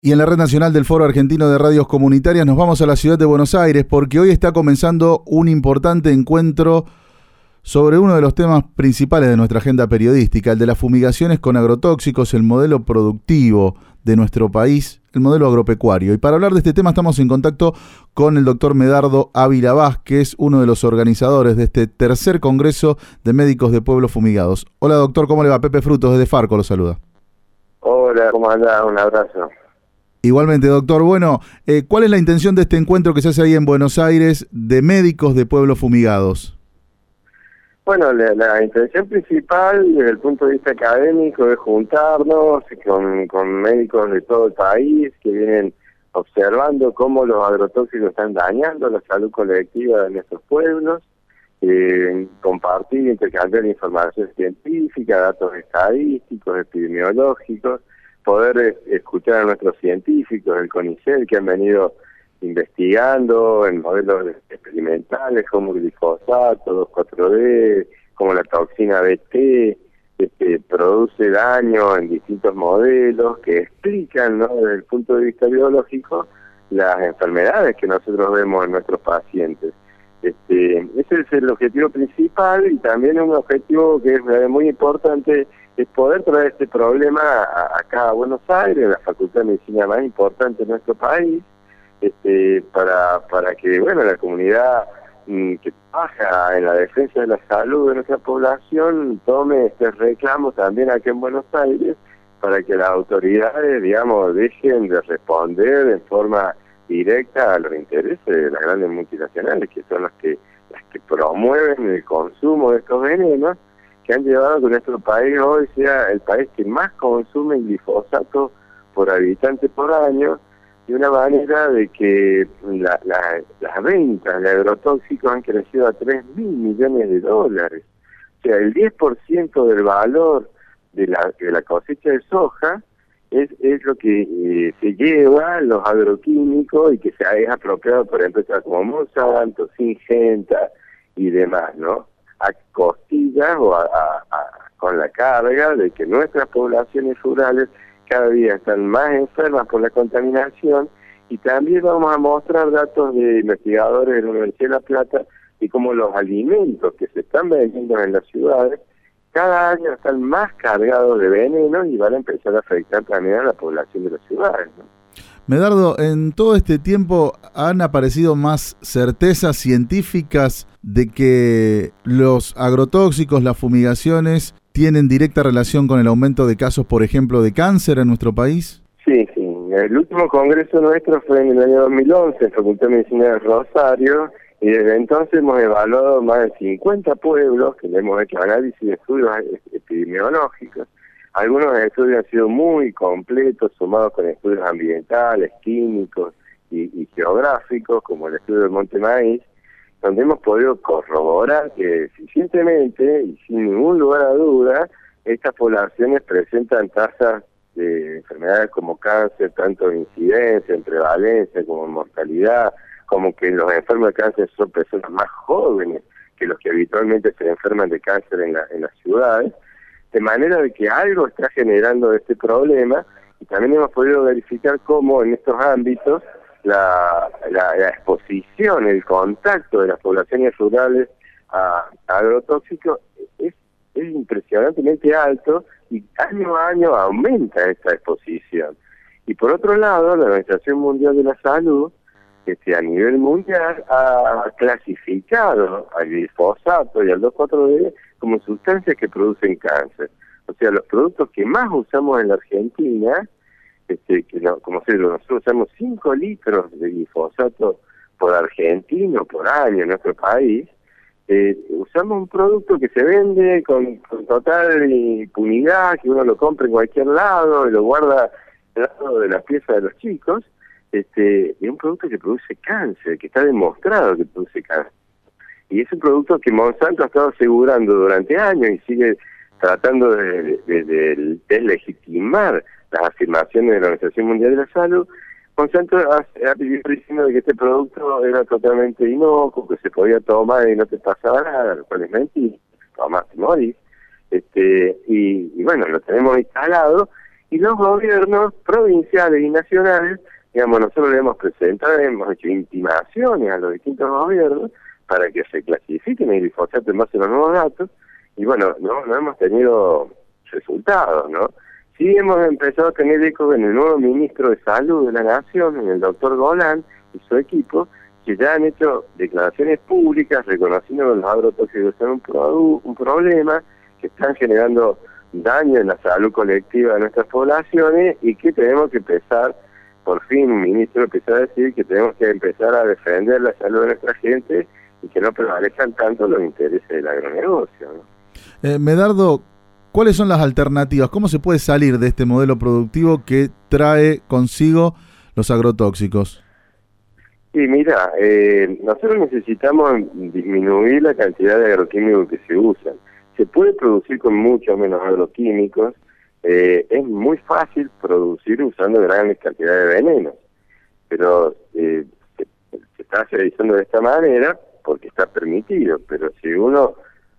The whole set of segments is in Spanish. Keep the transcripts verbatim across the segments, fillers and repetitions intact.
Y en la Red Nacional del Foro Argentino de Radios Comunitarias nos vamos a la ciudad de Buenos Aires porque hoy está comenzando un importante encuentro sobre uno de los temas principales de nuestra agenda periodística, el de las fumigaciones con agrotóxicos, el modelo productivo de nuestro país, el modelo agropecuario. Y para hablar de este tema estamos en contacto con el doctor Medardo Ávila Vázquez, uno de los organizadores de este tercer Congreso de Médicos de Pueblos Fumigados. Hola doctor, ¿cómo le va? Pepe Frutos desde Farco lo saluda. Hola, ¿cómo anda? Un abrazo. Igualmente, doctor. Bueno, eh, ¿cuál es la intención de este encuentro que se hace ahí en Buenos Aires de médicos de pueblos fumigados? Bueno, la, la intención principal desde el punto de vista académico es juntarnos con, con médicos de todo el país que vienen observando cómo los agrotóxicos están dañando la salud colectiva de nuestros pueblos, eh, compartir, intercambiar información científica, datos estadísticos, epidemiológicos, poder escuchar a nuestros científicos del CONICET que han venido investigando en modelos experimentales como el glifosato, dos cuatro D, como la toxina B T, este, produce daño en distintos modelos que explican, ¿no?, desde el punto de vista biológico las enfermedades que nosotros vemos en nuestros pacientes. Este, ese es el objetivo principal y también un objetivo que es muy importante es poder traer este problema a, acá a Buenos Aires, la Facultad de Medicina más importante de nuestro país, este, para para que bueno la comunidad mm, que trabaja en la defensa de la salud de nuestra población tome este reclamo también aquí en Buenos Aires, para que las autoridades, digamos, dejen de responder en forma directa a los intereses de las grandes multinacionales, que son las que las que promueven el consumo de estos venenos, que han llevado a que nuestro país hoy sea el país que más consume glifosato por habitante por año, de una manera de que la, la, las ventas de agrotóxicos han crecido a tres mil millones de dólares. O sea, el diez por ciento del valor de la, de la cosecha de soja es, es lo que eh, se lleva los agroquímicos y que se ha apropiado por empresas como Monsanto, Syngenta y demás, ¿no? A costillas o a, a, a, con la carga de que nuestras poblaciones rurales cada día están más enfermas por la contaminación, y también vamos a mostrar datos de investigadores de la Universidad de La Plata y cómo los alimentos que se están vendiendo en las ciudades cada año están más cargados de veneno y van a empezar a afectar también a la población de las ciudades, ¿no? Medardo, en todo este tiempo han aparecido más certezas científicas de que los agrotóxicos, las fumigaciones, tienen directa relación con el aumento de casos, por ejemplo, de cáncer en nuestro país. Sí, sí. El último congreso nuestro fue en el año dos mil once en Facultad de Medicina de Rosario, y desde entonces hemos evaluado más de cincuenta pueblos, que le hemos hecho análisis de estudios epidemiológicos. Algunos estudios han sido muy completos, sumados con estudios ambientales, químicos y, y geográficos, como el estudio del Monte Maíz, donde hemos podido corroborar que eficientemente y sin ningún lugar a duda, estas poblaciones presentan tasas de enfermedades como cáncer, tanto en incidencia, en prevalencia, como en mortalidad, como que los enfermos de cáncer son personas más jóvenes que los que habitualmente se enferman de cáncer en, la, en las ciudades, de manera de que algo está generando este problema, y también hemos podido verificar cómo en estos ámbitos la, la, la exposición, el contacto de las poblaciones rurales a, a agrotóxicos es, es impresionantemente alto, y año a año aumenta esta exposición. Y por otro lado, la Organización Mundial de la Salud, este, a nivel mundial, ha clasificado al glifosato y al dos cuatro D como sustancias que producen cáncer. O sea, los productos que más usamos en la Argentina, este, que no, como se nosotros usamos cinco litros de glifosato por argentino por año en nuestro país, eh, usamos un producto que se vende con, con total impunidad, que uno lo compra en cualquier lado y lo guarda al lado de las piezas de los chicos, este, y un producto que produce cáncer, que está demostrado que produce cáncer. Y es un producto que Monsanto ha estado asegurando durante años y sigue tratando de, de, de deslegitimar las afirmaciones de la Organización Mundial de la Salud. Monsanto ha, ha vivido diciendo que este producto era totalmente inocuo, que se podía tomar y no te pasaba nada, lo cual es mentira, tomás y morís. Este, y, y bueno, lo tenemos instalado, Y los gobiernos provinciales y nacionales, digamos, nosotros le hemos presentado, hemos hecho intimaciones a los distintos gobiernos para que se clasifiquen el glifosato en base a los nuevos datos, y bueno, no, no hemos tenido resultados, ¿no? Sí hemos empezado a tener eco en el nuevo ministro de Salud de la Nación, en el doctor Golan y su equipo, que ya han hecho declaraciones públicas reconociendo que los agrotóxicos son un, produ- un problema, que están generando daño en la salud colectiva de nuestras poblaciones y que tenemos que empezar, por fin un ministro empezó a decir que tenemos que empezar a defender la salud de nuestra gente y que no prevalezcan tanto los intereses del agronegocio, ¿no? Eh, Medardo, ¿cuáles son las alternativas? ¿Cómo se puede salir de este modelo productivo que trae consigo los agrotóxicos? Sí, mira, eh, nosotros necesitamos disminuir la cantidad de agroquímicos que se usan. Se puede producir con mucho menos agroquímicos. Eh, es muy fácil producir usando grandes cantidades de venenos, pero eh, se, se está realizando de esta manera porque está permitido. Pero si uno,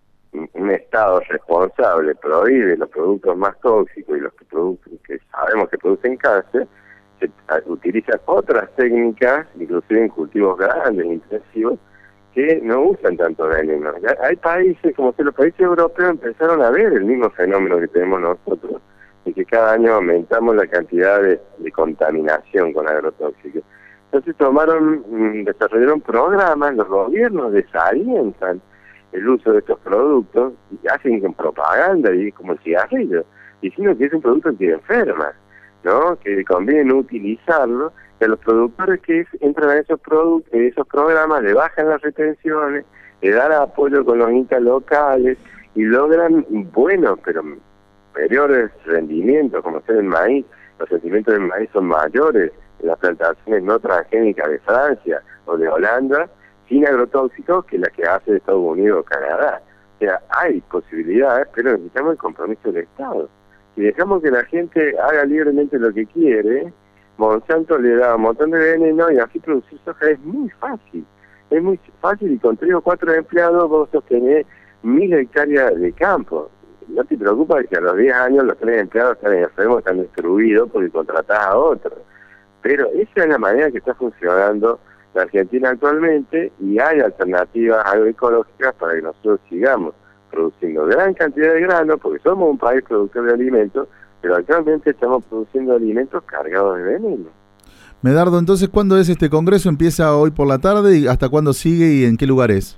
un Estado responsable, prohíbe los productos más tóxicos y los que, producen, que sabemos que producen cáncer, se utilizan otras técnicas, inclusive en cultivos grandes, intensivos, que no usan tanto veneno. Hay países, como que los países europeos empezaron a ver el mismo fenómeno que tenemos nosotros, de que cada año aumentamos la cantidad de, de contaminación con agrotóxicos. Entonces tomaron, desarrollaron programas, los gobiernos desalientan el uso de estos productos y hacen con propaganda y como el cigarrillo, diciendo que es un producto que enferma, ¿no? Que conviene no utilizarlo, que a los productores que entran a esos productos, esos programas, le bajan las retenciones, le dan apoyo con los INTA locales y logran buenos, pero superiores rendimientos, como ser el maíz. Los rendimientos del maíz son mayores en las plantaciones no transgénicas de Francia o de Holanda, sin agrotóxicos, que las que hace Estados Unidos o Canadá. O sea, hay posibilidades, pero necesitamos el compromiso del Estado. Si dejamos que la gente haga libremente lo que quiere, Monsanto le da un montón de veneno y así producir soja es muy fácil. Es muy fácil y con tres o cuatro empleados vos sostenés mil hectáreas de campo. No te preocupes que a los diez años los tres empleados están enfermos, están destruidos porque contratás a otros. Pero esa es la manera que está funcionando la Argentina actualmente y hay alternativas agroecológicas para que nosotros sigamos produciendo gran cantidad de grano, porque somos un país productor de alimentos, pero actualmente estamos produciendo alimentos cargados de veneno. Medardo, entonces, ¿cuándo es este congreso? ¿Empieza hoy por la tarde y hasta cuándo sigue y en qué lugar es?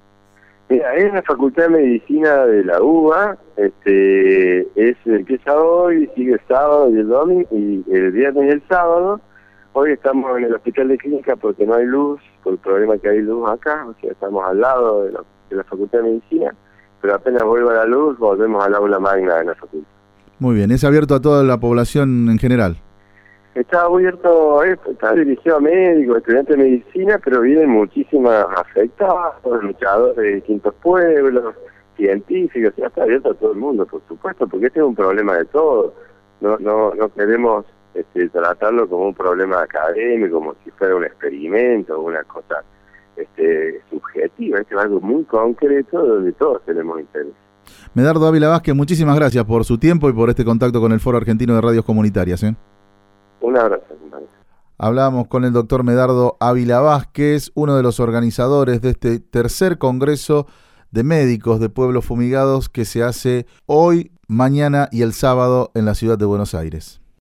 Mira, es la Facultad de Medicina de la U B A, este, es, empieza hoy, sigue el sábado y el domingo, y el viernes y el sábado. Hoy estamos en el Hospital de Clínica porque no hay luz, por el problema que hay luz acá, o sea, estamos al lado de la, de la Facultad de Medicina, pero apenas vuelva la luz, volvemos al aula magna de la facultad. Muy bien, ¿es abierto a toda la población en general? Está abierto, está dirigido a médicos, estudiantes de medicina, pero vienen muchísimas afectadas, luchadores de distintos pueblos, científicos, ya está abierto a todo el mundo, por supuesto, porque este es un problema de todos. No, no, no queremos este, tratarlo como un problema académico, como si fuera un experimento o una cosa este, subjetiva. Este es algo muy concreto donde todos tenemos interés. Medardo Ávila Vázquez, muchísimas gracias por su tiempo y por este contacto con el Foro Argentino de Radios Comunitarias. ¿eh? Un abrazo, compañero. Hablamos con el doctor Medardo Ávila Vázquez, uno de los organizadores de este tercer congreso de médicos de pueblos fumigados que se hace hoy, mañana y el sábado en la ciudad de Buenos Aires.